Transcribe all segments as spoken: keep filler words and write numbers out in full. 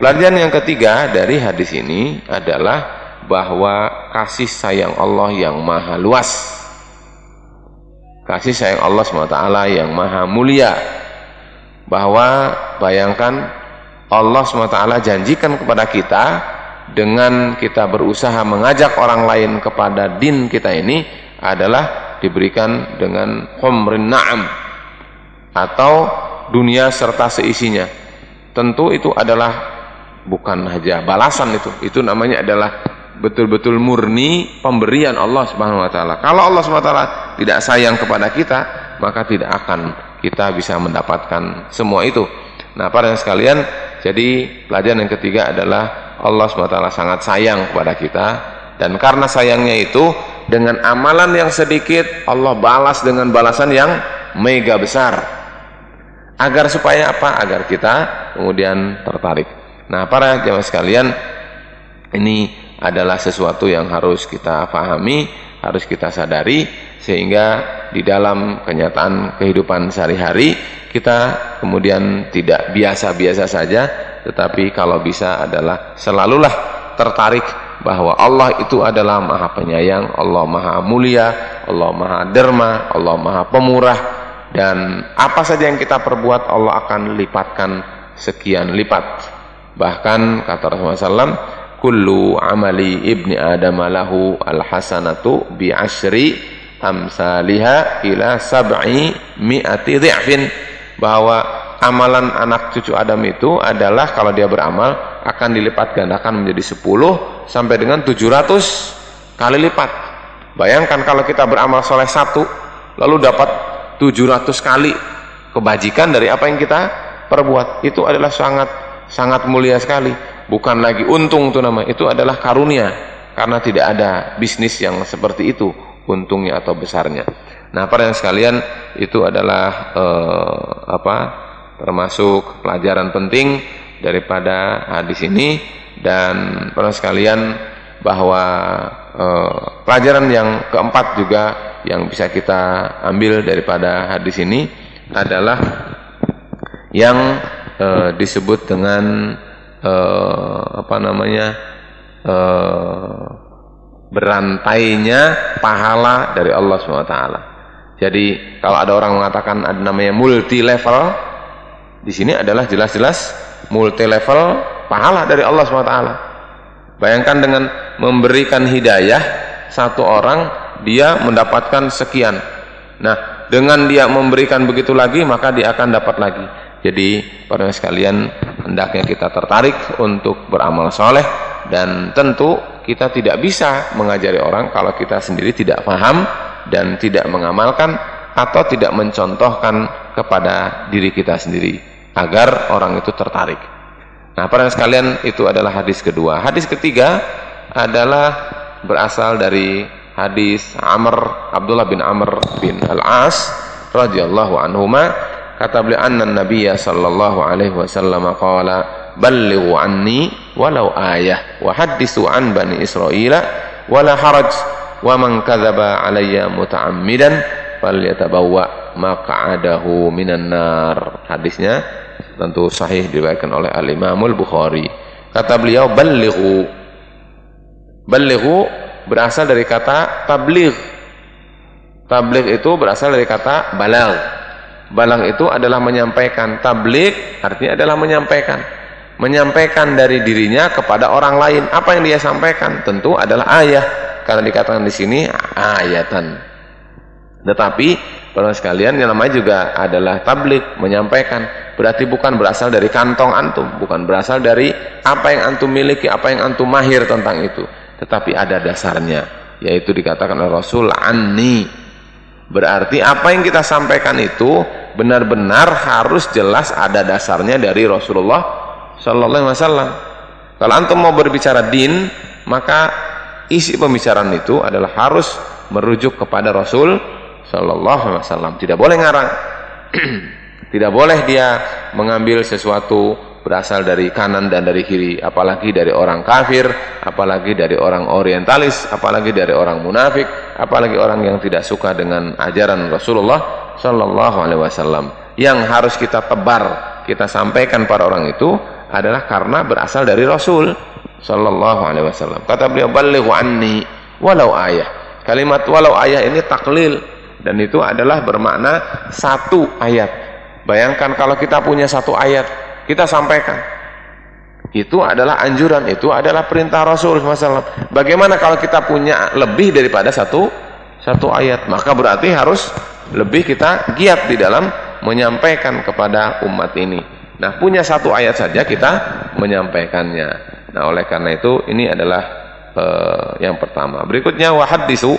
Pelajaran yang ketiga dari hadis ini adalah bahwa kasih sayang Allah yang maha luas, kasih sayang Allah subhanahu wa taala yang maha mulia. Bahwa bayangkan Allah subhanahu wa taala janjikan kepada kita, dengan kita berusaha mengajak orang lain kepada din kita ini adalah diberikan dengan humrin na'am, atau dunia serta seisinya. Tentu itu adalah bukan saja balasan, itu itu namanya adalah betul-betul murni pemberian Allah Subhanahu wa taala. Kalau Allah Subhanahu wa taala tidak sayang kepada kita, maka tidak akan kita bisa mendapatkan semua itu. Nah, para sekalian, jadi pelajaran yang ketiga adalah Allah subhanahu wa taala sangat sayang kepada kita, dan karena sayangnya itu, dengan amalan yang sedikit Allah balas dengan balasan yang mega besar. Agar supaya apa? Agar kita kemudian tertarik. Nah, para jemaah sekalian, ini adalah sesuatu yang harus kita pahami, harus kita sadari, sehingga di dalam kenyataan kehidupan sehari-hari kita kemudian tidak biasa-biasa saja, tetapi kalau bisa adalah selalulah tertarik bahwa Allah itu adalah maha penyayang, Allah maha mulia, Allah maha derma, Allah maha pemurah, dan apa saja yang kita perbuat Allah akan lipatkan sekian lipat. Bahkan kata Rasulullah shallallahu alaihi wasallam, kullu amali ibni adam lahu alhasanatu bi asyri amsalihha ila sab'i mi'ati dhi'fin, bahwa amalan anak cucu Adam itu adalah kalau dia beramal akan dilipat gandakan menjadi sepuluh sampai dengan tujuh ratus kali lipat. Bayangkan kalau kita beramal soleh satu lalu dapat tujuh ratus kali kebajikan dari apa yang kita perbuat. Itu adalah sangat sangat mulia sekali. Bukan lagi untung itu nama, itu adalah karunia, karena tidak ada bisnis yang seperti itu untungnya atau besarnya. Nah, para yang sekalian, itu adalah eh, apa termasuk pelajaran penting daripada hadis ini. Dan para sekalian, bahwa eh, pelajaran yang keempat juga yang bisa kita ambil daripada hadis ini adalah yang eh, disebut dengan eh, apa namanya eh, berantainya pahala dari Allah subhanahu wa taala. Jadi kalau ada orang mengatakan ada namanya multi level, di sini adalah jelas-jelas multi level pahala dari Allah subhanahu wa taala. Bayangkan dengan memberikan hidayah satu orang, dia mendapatkan sekian. Nah, dengan dia memberikan begitu lagi, maka dia akan dapat lagi. Jadi para sekalian, hendaknya kita tertarik untuk beramal soleh, dan tentu kita tidak bisa mengajari orang kalau kita sendiri tidak paham dan tidak mengamalkan atau tidak mencontohkan kepada diri kita sendiri agar orang itu tertarik. Nah, para sekalian, itu adalah hadis kedua. Hadis ketiga adalah berasal dari hadis Amr Abdullah bin Amr bin Al-As radhiyallahu anhuma. Kata beliau, anna nabiyya sallallahu alaihi wasallam qala ballighu anni walau ayah wa hadithu an bani Israila wala haraj wa man kadzaba alayya muta'ammidan falyatabawwa maq'adahu minan nar. Hadisnya tentu sahih, diriwayatkan oleh Al-Imam Al-Bukhari. Kata beliau, ballighu. Ballighu berasal dari kata tabligh. Tabligh itu berasal dari kata balag. Balang itu adalah menyampaikan. Tabligh artinya adalah menyampaikan. Menyampaikan dari dirinya kepada orang lain. Apa yang dia sampaikan tentu adalah ayah, karena dikatakan di sini ayatan. Tetapi para sekalian, yang namanya juga adalah tabligh, menyampaikan. Berarti bukan berasal dari kantong antum, bukan berasal dari apa yang antum miliki, apa yang antum mahir tentang itu, tetapi ada dasarnya, yaitu dikatakan oleh Rasul anni. Berarti apa yang kita sampaikan itu benar-benar harus jelas ada dasarnya dari Rasulullah sallallahu alaihi wasallam. Kalau antum mau berbicara din, maka isi pembicaraan itu adalah harus merujuk kepada Rasul sallallahu alaihi wasallam. Tidak boleh ngarang. Tidak boleh dia mengambil sesuatu berasal dari kanan dan dari kiri, apalagi dari orang kafir, apalagi dari orang orientalis, apalagi dari orang munafik, apalagi orang yang tidak suka dengan ajaran Rasulullah sallallahu alaihi wasallam. Yang harus kita tebar, kita sampaikan pada orang itu adalah karena berasal dari Rasul sallallahu alaihi wasallam. Kata beliau, "Ballighu anni walau ayah." Kalimat walau ayah ini taklil, dan itu adalah bermakna satu ayat. Bayangkan kalau kita punya satu ayat, kita sampaikan. Itu adalah anjuran, itu adalah perintah Rasul sallallahu alaihi wasallam. Bagaimana kalau kita punya lebih daripada satu satu ayat? Maka berarti harus lebih kita giat di dalam menyampaikan kepada umat ini. Nah, punya satu ayat saja kita menyampaikannya. Nah, oleh karena itu ini adalah uh, yang pertama. Berikutnya wahaddisu.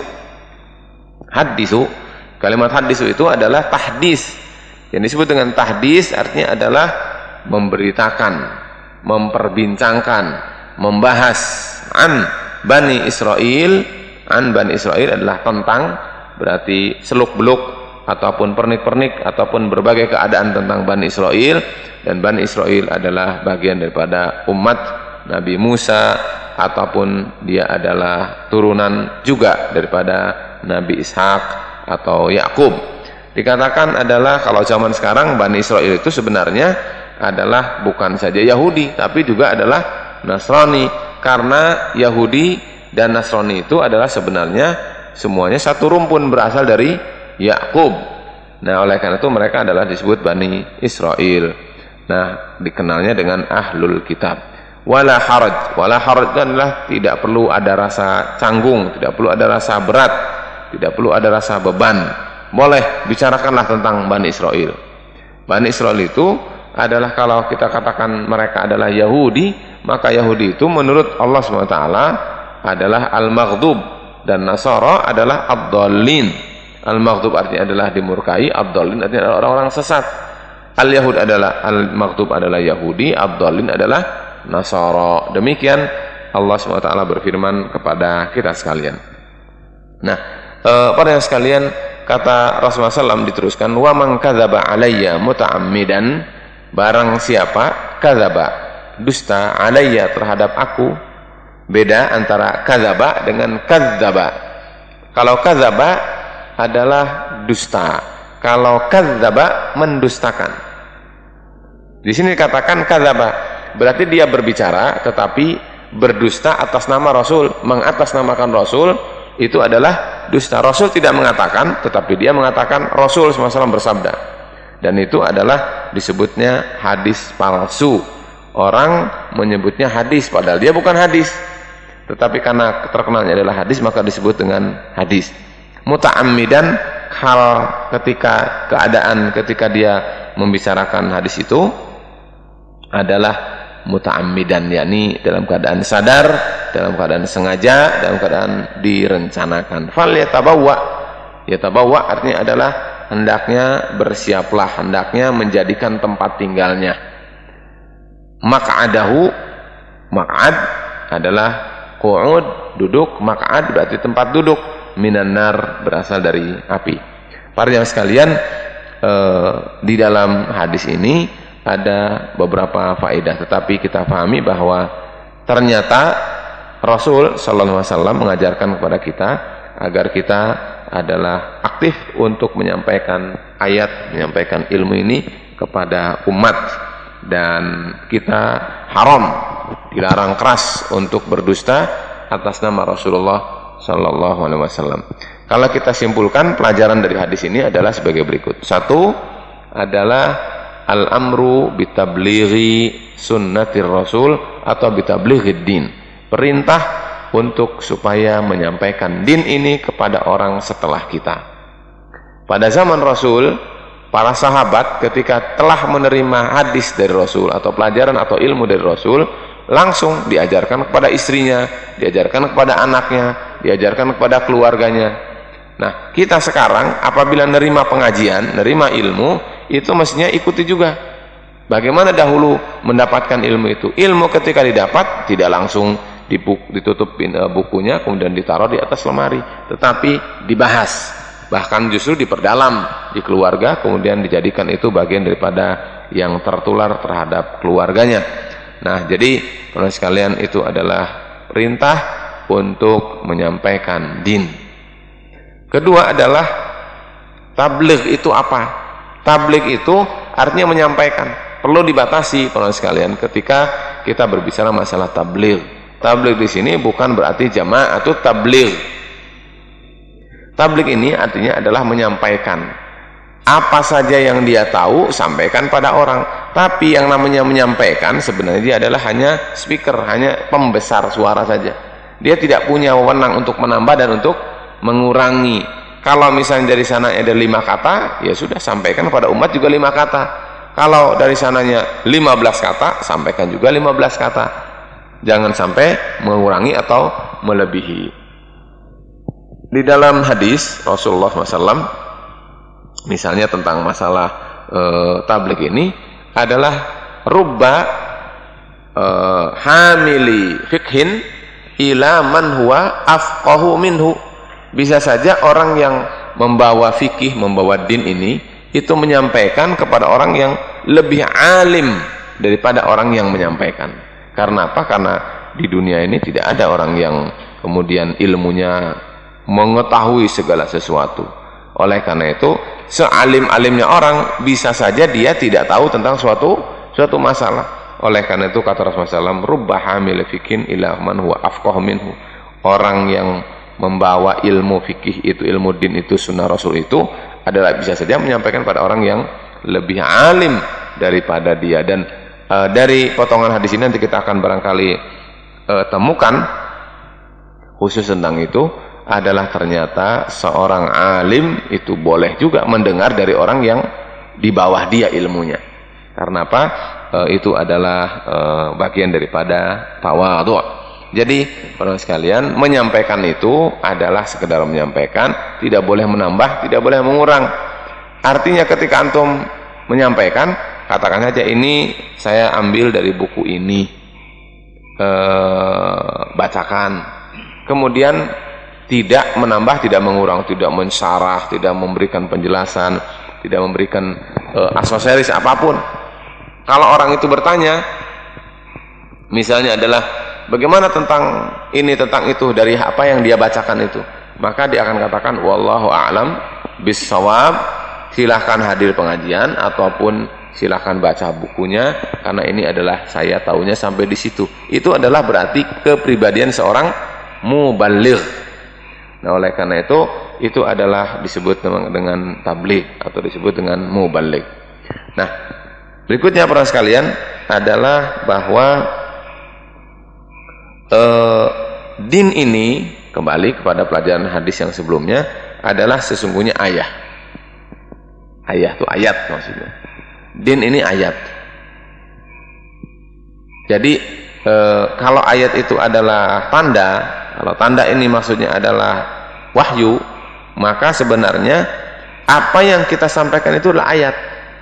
Haddisu. Kalimat haddisu itu adalah tahdis. Yang disebut dengan tahdis artinya adalah memberitakan, memperbincangkan, membahas an Bani Israel. An Bani Israel adalah tentang, berarti seluk-beluk ataupun pernik-pernik ataupun berbagai keadaan tentang Bani Israel. Dan Bani Israel adalah bagian daripada umat Nabi Musa, ataupun dia adalah turunan juga daripada Nabi Ishak atau Yakub. Dikatakan adalah kalau zaman sekarang Bani Israel itu sebenarnya adalah bukan saja Yahudi, tapi juga adalah Nasrani, karena Yahudi dan Nasrani itu adalah sebenarnya semuanya satu rumpun, berasal dari Yakub. Nah, oleh karena itu mereka adalah disebut Bani Israel. Nah, dikenalnya dengan ahlul kitab. Wala haraj. Wala haraj adalah tidak perlu ada rasa canggung, tidak perlu ada rasa berat, tidak perlu ada rasa beban. Boleh bicarakanlah tentang Bani Israel. Bani Israel itu adalah, kalau kita katakan mereka adalah Yahudi, maka Yahudi itu menurut Allah subhanahu wa taala adalah al-maghdub, dan Nasara adalah ad-dallin. Al-maghdub artinya adalah dimurkai, ad-dallin artinya adalah orang-orang sesat. Al-Yahud adalah Al-Maghdub adalah Yahudi, Ad-Dallin adalah Nasara. Demikian Allah subhanahu wa taala berfirman kepada kita sekalian. Nah, eh, para yang sekalian, kata Rasulullah shallallahu alaihi wasallam diteruskan, wa man kadzaba alayya muta'ammidan, barang siapa kadzaba, dusta, alayya terhadap aku. Beda antara kadzaba dengan kadzaba. Kalau kadzaba adalah dusta, kalau kadzaba mendustakan. Di sini dikatakan kadzaba, berarti dia berbicara tetapi berdusta atas nama Rasul, mengatasnamakan Rasul, itu adalah dusta. Rasul tidak mengatakan, tetapi dia mengatakan Rasul sallallahu alaihi wasallam bersabda. Dan itu adalah disebutnya hadis palsu. Orang menyebutnya hadis padahal dia bukan hadis, tetapi karena terkenalnya adalah hadis maka disebut dengan hadis. Muta'ammidan, hal ketika keadaan ketika dia membicarakan hadis itu adalah muta'ammidan, yakni dalam keadaan sadar, dalam keadaan sengaja, dalam keadaan direncanakan. Fal yatabawwa, yatabawwa artinya adalah hendaknya bersiaplah, hendaknya menjadikan tempat tinggalnya. Maq'adahu, maq'ad adalah qu'ud, duduk, maq'ad berarti tempat duduk, minan nar berasal dari api. Para jamaah sekalian, eh, di dalam hadis ini ada beberapa faedah, tetapi kita pahami bahwa ternyata Rasul sallallahu alaihi wasallam mengajarkan kepada kita agar kita adalah aktif untuk menyampaikan ayat, menyampaikan ilmu ini kepada umat, dan kita haram, dilarang keras untuk berdusta atas nama Rasulullah sallallahu alaihi wasallam. Kalau kita simpulkan, pelajaran dari hadis ini adalah sebagai berikut. Satu adalah al-amru bitablighi sunnatir rasul atau bitablighid din. Perintah untuk supaya menyampaikan din ini kepada orang setelah kita. Pada zaman Rasul, para sahabat ketika telah menerima hadis dari Rasul atau pelajaran atau ilmu dari Rasul, langsung diajarkan kepada istrinya, diajarkan kepada anaknya, diajarkan kepada keluarganya. Nah, kita sekarang apabila menerima pengajian, menerima ilmu, itu mestinya ikuti juga. Bagaimana dahulu mendapatkan ilmu itu? Ilmu ketika didapat tidak langsung ditutup bukunya kemudian ditaruh di atas lemari, tetapi dibahas, bahkan justru diperdalam di keluarga, kemudian dijadikan itu bagian daripada yang tertular terhadap keluarganya. Nah, jadi teman sekalian, itu adalah perintah untuk menyampaikan din. Kedua adalah tabligh itu apa? Tabligh itu artinya menyampaikan. perlu dibatasi para sekalian ketika kita berbicara masalah tabligh. Tabligh di sini bukan berarti jamaah atau tabligh. Tabligh ini artinya adalah menyampaikan apa saja yang dia tahu, sampaikan pada orang. Tapi yang namanya menyampaikan sebenarnya dia adalah hanya speaker, hanya pembesar suara saja. Dia tidak punya wewenang untuk menambah dan untuk mengurangi. Kalau misalnya dari sana ada lima kata, ya sudah sampaikan pada umat juga lima kata. Kalau dari sananya lima belas kata, sampaikan juga lima belas kata. Jangan sampai mengurangi atau melebihi. Di dalam hadis Rasulullah shallallahu alaihi wasallam, misalnya tentang masalah e, tabligh ini adalah rubba e, hamili fikhin ila man huwa afqahu minhu. Bisa saja orang yang membawa fikih, membawa din ini, itu menyampaikan kepada orang yang lebih alim daripada orang yang menyampaikan. Karena apa? Karena di dunia ini tidak ada orang yang kemudian ilmunya mengetahui segala sesuatu. Oleh karena itu, sealim-alimnya orang bisa saja dia tidak tahu tentang suatu suatu masalah. Oleh karena itu kata Rasulullah shallallahu alaihi wasallam, rubba hamil fikin ila man huwa afqahu minhu. Orang yang membawa ilmu fikih itu, ilmu din itu, sunnah Rasul itu adalah bisa saja menyampaikan pada orang yang lebih alim daripada dia. Dan e, dari potongan hadis ini nanti kita akan barangkali e, temukan khusus tentang itu adalah ternyata seorang alim itu boleh juga mendengar dari orang yang di bawah dia ilmunya. Karena apa? E, itu adalah e, bagian daripada tawadhu. Jadi para sekalian, menyampaikan itu adalah sekedar menyampaikan, tidak boleh menambah, tidak boleh mengurang. Artinya ketika antum menyampaikan, katakan saja ini saya ambil dari buku ini, eh, bacakan. Kemudian tidak menambah, tidak mengurang, tidak mensyarah, tidak memberikan penjelasan, tidak memberikan eh, aksesoris apapun. Kalau orang itu bertanya, misalnya adalah bagaimana tentang ini, tentang itu, dari apa yang dia bacakan itu, maka dia akan katakan wallahu a'lam bissawab, silahkan hadir pengajian ataupun silahkan baca bukunya, karena ini adalah saya tahunya sampai di situ. Itu adalah berarti kepribadian seorang muballigh. Nah, oleh karena itu itu adalah disebut dengan tabligh atau disebut dengan muballigh. Nah, berikutnya para sekalian adalah bahwa Uh, din ini, kembali kepada pelajaran hadis yang sebelumnya, adalah sesungguhnya ayah. Ayah itu ayat maksudnya. Din ini ayat. Jadi uh, kalau ayat itu adalah tanda, kalau tanda ini maksudnya adalah wahyu, maka sebenarnya apa yang kita sampaikan itu adalah ayat.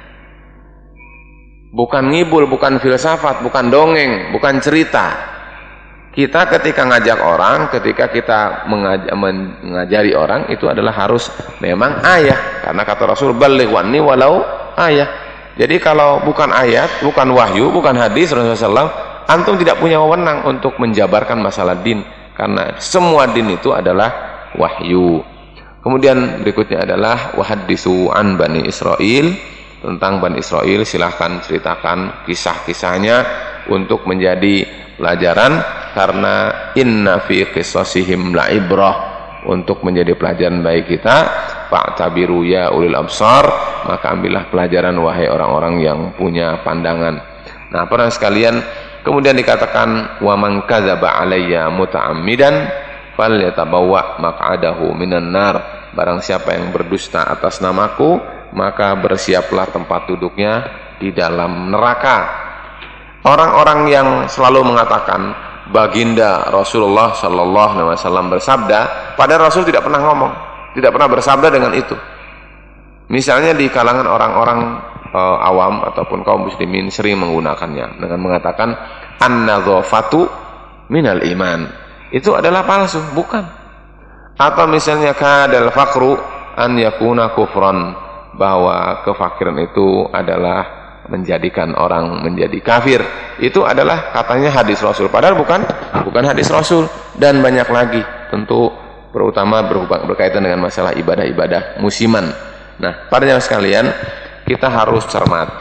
Bukan ngibul, bukan filsafat, bukan dongeng, bukan cerita. Kita ketika ngajak orang, ketika kita mengaj mengajari orang, itu adalah harus memang ayah. Karena kata Rasul, baligh wanni walau ayah. Jadi kalau bukan ayat, bukan wahyu, bukan hadis Rasulullah shallallahu alaihi wasallam, antum tidak punya wewenang untuk menjabarkan masalah din. Karena semua din itu adalah wahyu. Kemudian berikutnya adalah wahaddisu an Bani Israil. Tentang Bani Israil, silahkan ceritakan kisah-kisahnya untuk menjadi pelajaran, karena inna fi qisasihim la ibrah, untuk menjadi pelajaran bagi kita. Fa'tabiru ya ulil absar, maka ambillah pelajaran wahai orang-orang yang punya pandangan. Nah, para sekalian, kemudian dikatakan wa man kadzaba alayya muta'ammidan falyatabawwa maq'adahu minan nar. Barang siapa yang berdusta atas namaku, maka bersiaplah tempat duduknya di dalam neraka. Orang-orang yang selalu mengatakan baginda Rasulullah Sallallahu Alaihi Wasallam bersabda, padahal Rasul tidak pernah ngomong, tidak pernah bersabda dengan itu. Misalnya di kalangan orang-orang uh, awam ataupun kaum muslimin sering menggunakannya dengan mengatakan an-nadzafatu minal iman. Itu adalah palsu, bukan. Atau misalnya kadal faqru an yakuna kufran, bahwa kefakiran itu adalah menjadikan orang menjadi kafir. Itu adalah katanya hadis Rasul, padahal bukan bukan hadis Rasul. Dan banyak lagi, tentu terutama berkaitan dengan masalah ibadah-ibadah musiman. Nah, para jamaah sekalian, kita harus cermati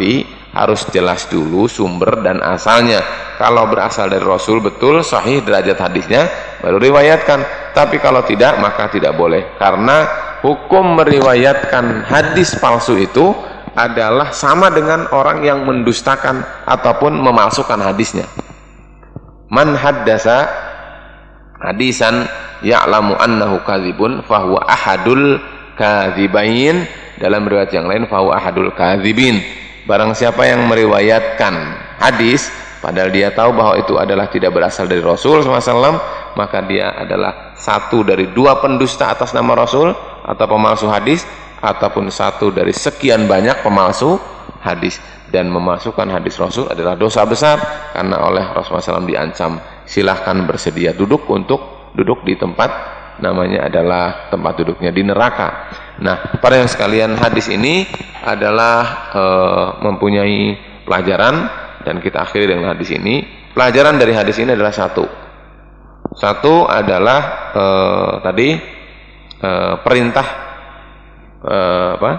harus jelas dulu sumber dan asalnya. Kalau berasal dari Rasul betul sahih derajat hadisnya baru riwayatkan, tapi kalau tidak maka tidak boleh, karena hukum meriwayatkan hadis palsu itu adalah sama dengan orang yang mendustakan ataupun memalsukan hadisnya. Man haddasa hadisan ya'lamu annahu kadzibun fahuwa ahadul kadzibain, dalam riwayat yang lain fahuwa ahadul kadzibin. Barang siapa yang meriwayatkan hadis padahal dia tahu bahwa itu adalah tidak berasal dari Rasul shallallahu alaihi wasallam, maka dia adalah satu dari dua pendusta atas nama Rasul atau pemalsu hadis, ataupun satu dari sekian banyak pemalsu hadis. Dan memasukkan hadis Rasul adalah dosa besar, karena oleh Rasulullah shallallahu alaihi wasallam diancam, silahkan bersedia duduk untuk duduk di tempat namanya adalah tempat duduknya di neraka. Nah, para yang sekalian, hadis ini adalah e, mempunyai pelajaran, dan kita akhiri dengan hadis ini. Pelajaran dari hadis ini adalah satu. Satu adalah e, tadi e, perintah e, apa?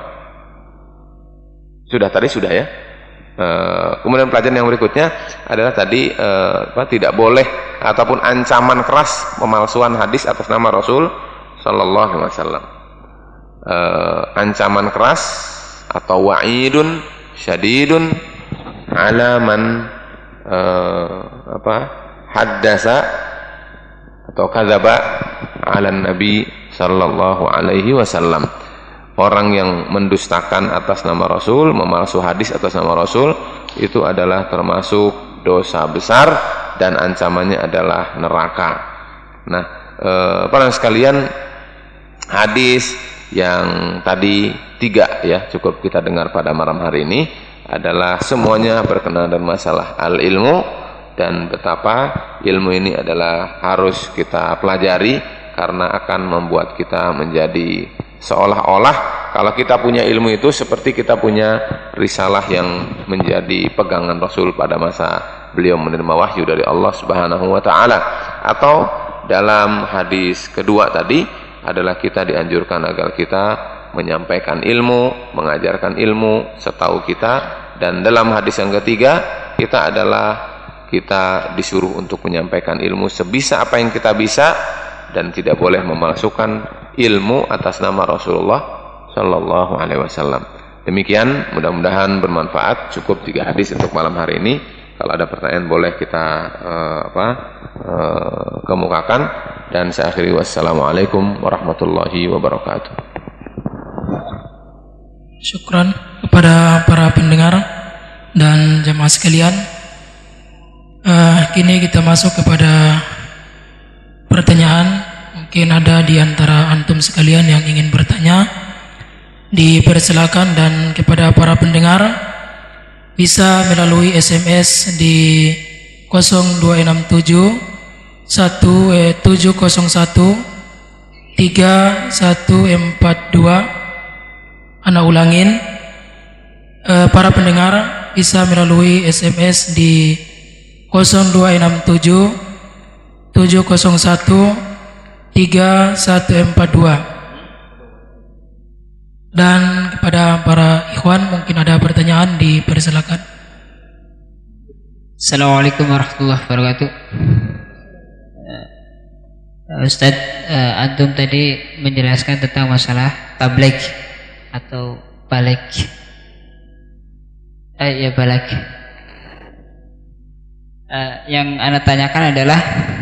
Sudah tadi sudah ya. Uh, kemudian pelajaran yang berikutnya adalah tadi uh, apa, tidak boleh ataupun ancaman keras pemalsuan hadis atas nama Rasul Sallallahu Alaihi Wasallam. Uh, ancaman keras atau wa'idun syadidun ala man uh, apa haddasa atau kadzaba ala Nabi Sallallahu Alaihi Wasallam. Orang yang mendustakan atas nama Rasul, memalsu hadis atas nama Rasul, itu adalah termasuk dosa besar dan ancamannya adalah neraka. Nah, eh, para sekalian, hadis yang tadi tiga ya cukup kita dengar pada malam hari ini adalah semuanya berkenaan dengan masalah al-ilmu, dan betapa ilmu ini adalah harus kita pelajari karena akan membuat kita menjadi seolah-olah kalau kita punya ilmu itu seperti kita punya risalah yang menjadi pegangan Rasul pada masa beliau menerima wahyu dari Allah Subhanahu wa taala. Atau dalam hadis kedua tadi adalah kita dianjurkan agar kita menyampaikan ilmu, mengajarkan ilmu setahu kita, dan dalam hadis yang ketiga kita adalah kita disuruh untuk menyampaikan ilmu sebisa apa yang kita bisa, dan tidak boleh memalsukan ilmu atas nama Rasulullah Sallallahu Alaihi Wasallam. Demikian, mudah-mudahan bermanfaat. Cukup tiga hadis untuk malam hari ini. Kalau ada pertanyaan boleh kita uh, apa uh, kemukakan. Dan saya akhiri, wassalamualaikum warahmatullahi wabarakatuh. Syukran kepada para pendengar dan jemaah sekalian. Uh, kini kita masuk kepada pertanyaan. Mungkin ada di antara antum sekalian yang ingin bertanya, dipersilakan, dan kepada para pendengar bisa melalui S M S di nol dua enam tujuh satu tujuh nol satu tiga satu empat dua. Ana ulangin, e, para pendengar bisa melalui S M S di nol dua enam tujuh tujuh nol satu tiga satu empat dua. Dan kepada para ikhwan mungkin ada pertanyaan, dipersilakan. Assalamualaikum warahmatullahi wabarakatuh. uh, Ustaz, uh, antum tadi menjelaskan tentang masalah tabligh atau balik. Eh ya balik. Uh, yang ana tanyakan adalah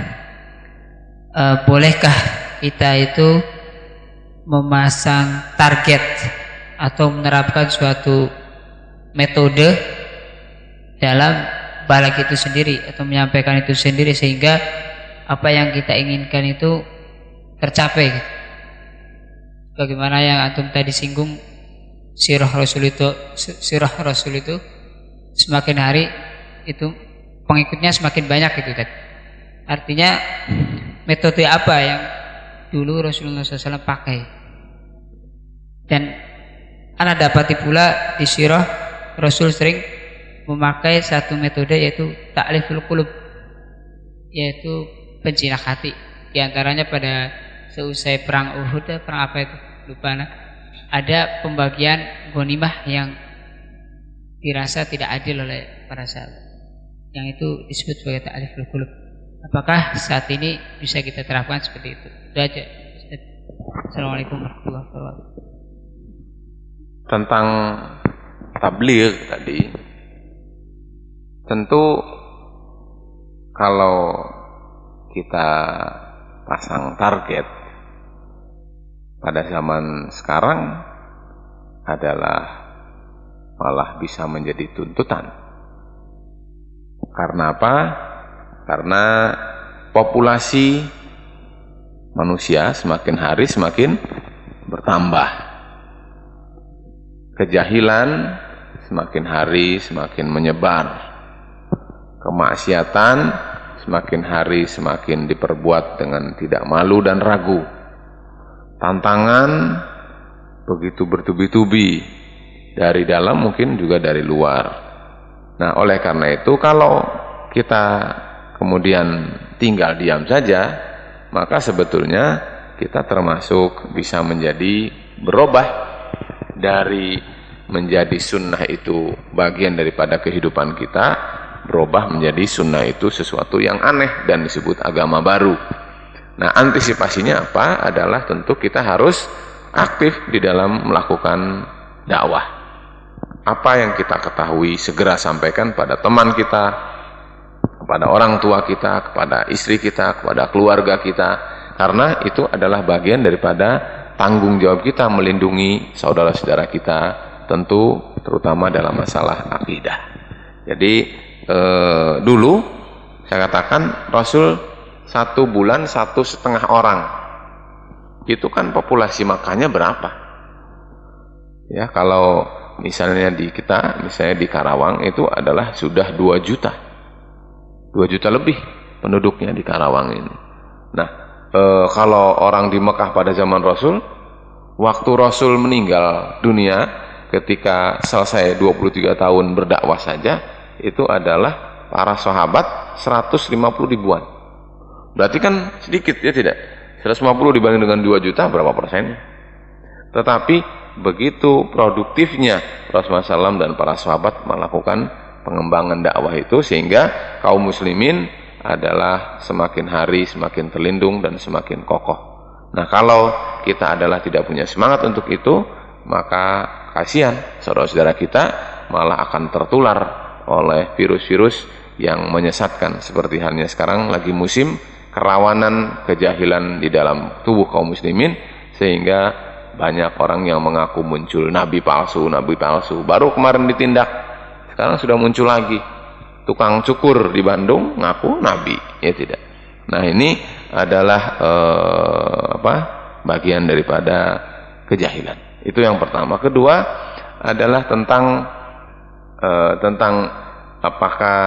Uh, bolehkah kita itu memasang target atau menerapkan suatu metode dalam balik itu sendiri atau menyampaikan itu sendiri sehingga apa yang kita inginkan itu tercapai gitu. Bagaimana yang antum tadi singgung, sirah Rasul itu sirah Rasul itu semakin hari itu pengikutnya semakin banyak gitu kan. Artinya metode apa yang dulu Rasulullah shallallahu alaihi wasallam pakai? Dan ana dapati pula di sirah Rasul sering memakai satu metode, yaitu ta'liful qulub, yaitu penjinak hati. Di antaranya pada seusai perang Uhud, perang apa itu lupa, nah, ada pembagian ghanimah yang dirasa tidak adil oleh para sahabat. Yang itu disebut sebagai ta'liful qulub. Apakah saat ini bisa kita terapkan seperti itu? Itu aja. Assalamualaikum warahmatullahi wabarakatuh. Tentang tabligh tadi, tentu kalau kita pasang target pada zaman sekarang adalah malah bisa menjadi tuntutan. Karena apa? Karena populasi manusia semakin hari semakin bertambah. Kejahilan semakin hari semakin menyebar. Kemaksiatan semakin hari semakin diperbuat dengan tidak malu dan ragu. Tantangan begitu bertubi-tubi dari dalam mungkin juga dari luar. Nah, oleh karena itu kalau kita kemudian tinggal diam saja, maka sebetulnya kita termasuk bisa menjadi berubah dari menjadi sunnah itu bagian daripada kehidupan kita, berubah menjadi sunnah itu sesuatu yang aneh dan disebut agama baru. Nah, antisipasinya apa? Adalah tentu kita harus aktif di dalam melakukan dakwah. Apa yang kita ketahui segera sampaikan pada teman kita, kepada orang tua kita, kepada istri kita, kepada keluarga kita, karena itu adalah bagian daripada tanggung jawab kita melindungi saudara-saudara kita, tentu terutama dalam masalah akidah. Jadi eh, dulu saya katakan Rasul satu bulan satu setengah orang, itu kan populasi Makkahnya berapa? Ya, kalau misalnya di kita, misalnya di Karawang itu adalah sudah dua juta. dua juta lebih penduduknya di Karawang ini. Nah, e, kalau orang di Mekah pada zaman Rasul, waktu Rasul meninggal dunia ketika selesai dua puluh tiga tahun berdakwah saja, itu adalah para sahabat seratus lima puluh ribuan. Berarti kan sedikit, ya tidak? seratus lima puluh dibanding dengan dua juta, berapa persennya? Tetapi begitu produktifnya Rasulullah shallallahu alaihi wasallam dan para sahabat melakukan pengembangan dakwah itu, sehingga kaum muslimin adalah semakin hari semakin terlindung dan semakin kokoh. Nah, kalau kita adalah tidak punya semangat untuk itu, maka kasihan saudara-saudara kita malah akan tertular oleh virus-virus yang menyesatkan, seperti halnya sekarang lagi musim kerawanan kejahilan di dalam tubuh kaum muslimin, sehingga banyak orang yang mengaku muncul nabi palsu, nabi palsu. Baru kemarin ditindak, sekarang sudah muncul lagi tukang cukur di Bandung ngaku nabi, ya tidak. Nah, ini adalah eh, apa? bagian daripada kejahilan. Itu yang pertama. Kedua adalah tentang eh, tentang apakah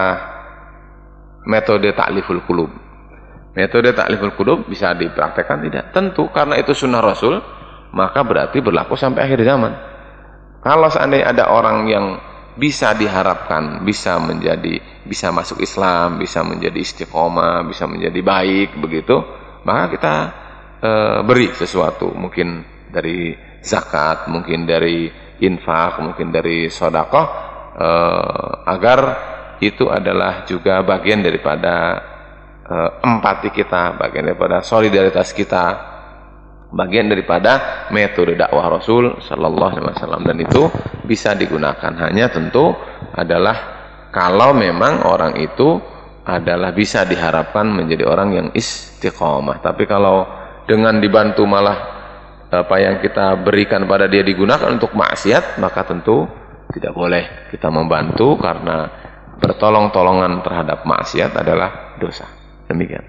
metode ta'liful qulub. Metode ta'liful qulub bisa dipraktekkan tidak? Tentu, karena itu sunnah Rasul, maka berarti berlaku sampai akhir zaman. Kalau seandainya ada orang yang bisa diharapkan bisa menjadi bisa masuk Islam, bisa menjadi istiqomah, bisa menjadi baik begitu, maka kita e, beri sesuatu, mungkin dari zakat, mungkin dari infak, mungkin dari sedekah, e, agar itu adalah juga bagian daripada e, empati kita, bagian daripada solidaritas kita, bagian daripada metode dakwah Rasul Sallallahu Alaihi Wasallam. Dan itu bisa digunakan, hanya tentu adalah kalau memang orang itu adalah bisa diharapkan menjadi orang yang istiqomah. Tapi kalau dengan dibantu malah apa yang kita berikan pada dia digunakan untuk maksiat, maka tentu tidak boleh kita membantu, karena bertolong-tolongan terhadap maksiat adalah dosa. Demikian.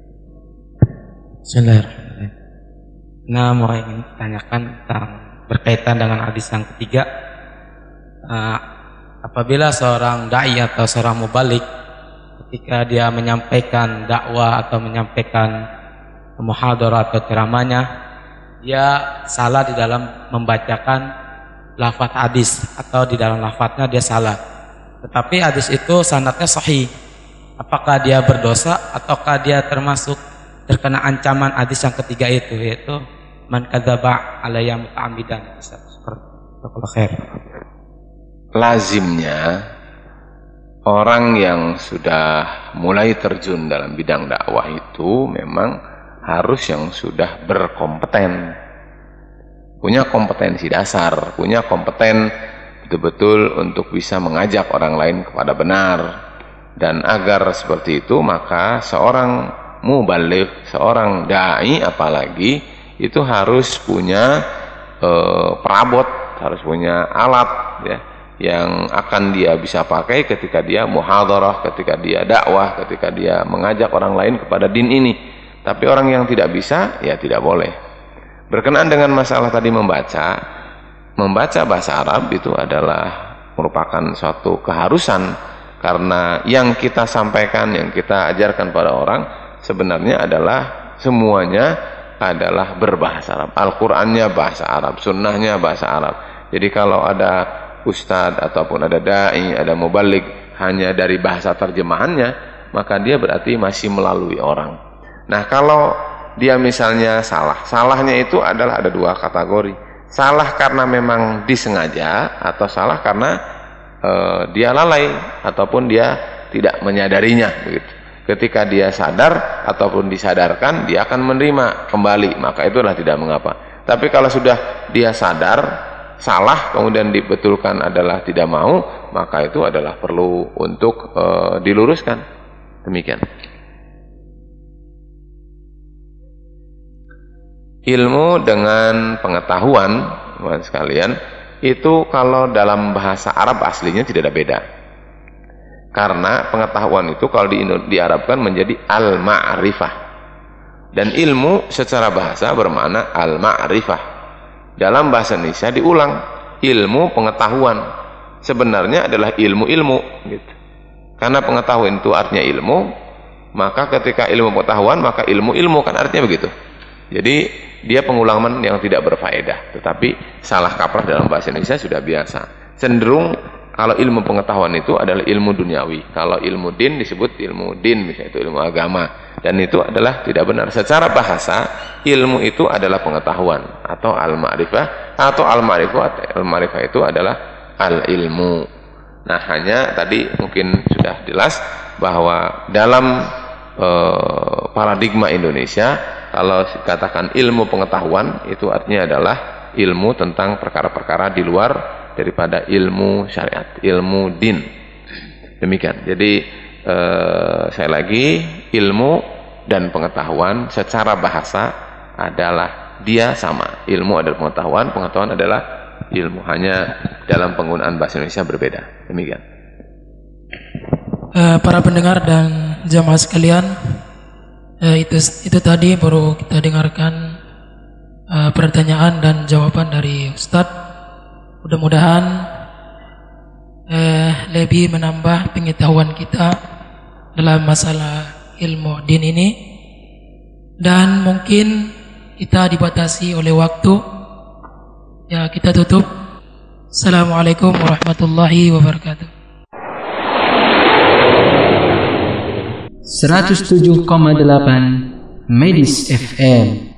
Bismillahirrahmanirrahim. Nah, mau ingin tanyakan tentang berkaitan dengan hadis yang ketiga. Uh, apabila seorang dai atau seorang mubalik ketika dia menyampaikan dakwah atau menyampaikan muhadarah atau ceramahnya, dia salah di dalam membacakan lafaz hadis, atau di dalam lafaznya dia salah. Tetapi hadis itu sanadnya sahih. Apakah dia berdosa ataukah dia termasuk terkena ancaman hadis yang ketiga itu, yaitu man kadzaba alayya muta'ammidan. Jazakallahu khair. lazimnya orang yang sudah mulai terjun dalam bidang dakwah itu memang harus yang sudah berkompeten, punya kompetensi dasar, punya kompeten betul-betul untuk bisa mengajak orang lain kepada benar. Dan agar seperti itu, maka seorang mubaligh, seorang dai apalagi itu harus punya eh, perabot, harus punya alat ya, yang akan dia bisa pakai ketika dia muhadharah, ketika dia dakwah, ketika dia mengajak orang lain kepada din ini. Tapi orang yang tidak bisa, ya tidak boleh. Berkenaan dengan masalah tadi membaca, membaca bahasa Arab itu adalah merupakan suatu keharusan, karena yang kita sampaikan, yang kita ajarkan pada orang sebenarnya adalah semuanya adalah berbahasa Arab. Al-Qur'annya bahasa Arab, sunnahnya bahasa Arab. Jadi kalau ada ustadz ataupun ada dai, ada mubaligh hanya dari bahasa terjemahannya, maka dia berarti masih melalui orang. Nah, kalau dia misalnya salah, salahnya itu adalah ada dua kategori. Salah karena memang disengaja, atau salah karena Uh, dia lalai ataupun dia tidak menyadarinya begitu. Ketika dia sadar ataupun disadarkan, dia akan menerima kembali, maka itulah tidak mengapa. Tapi kalau sudah dia sadar salah kemudian dibetulkan adalah tidak mau, maka itu adalah perlu untuk uh, diluruskan. Demikian. Ilmu dengan pengetahuan, teman sekalian, itu kalau dalam bahasa Arab aslinya tidak ada beda. Karena pengetahuan itu kalau di, diarabkan menjadi al-ma'rifah. Dan ilmu secara bahasa bermakna al-ma'rifah. Dalam bahasa Indonesia diulang, ilmu pengetahuan. Sebenarnya adalah ilmu-ilmu gitu. Karena pengetahuan itu artinya ilmu, maka ketika ilmu pengetahuan, maka ilmu-ilmu kan artinya begitu. Jadi dia pengulangan yang tidak berfaedah, tetapi salah kaprah dalam bahasa Indonesia sudah biasa. Cenderung kalau ilmu pengetahuan itu adalah ilmu duniawi, kalau ilmu din disebut ilmu din, misalnya itu ilmu agama, dan itu adalah tidak benar. Secara bahasa ilmu itu adalah pengetahuan atau al-ma'rifah, atau al-ma'rifah, al-ma'rifah itu adalah al-ilmu. Nah, hanya tadi mungkin sudah jelas bahwa dalam eh, paradigma Indonesia, kalau katakan ilmu pengetahuan itu artinya adalah ilmu tentang perkara-perkara di luar daripada ilmu syariat, ilmu din. Demikian. Jadi eh, saya lagi, ilmu dan pengetahuan secara bahasa adalah dia sama. Ilmu adalah pengetahuan, pengetahuan adalah ilmu, hanya dalam penggunaan bahasa Indonesia berbeda. Demikian. Eh, para pendengar dan jamaah sekalian, Eh, itu, itu tadi baru kita dengarkan uh, pertanyaan dan jawaban dari Ustadz. Mudah-mudahan uh, lebih menambah pengetahuan kita dalam masalah ilmu din ini. Dan mungkin kita dibatasi oleh waktu. Ya, kita tutup. Assalamualaikum warahmatullahi wabarakatuh. seratus tujuh koma delapan Medis F M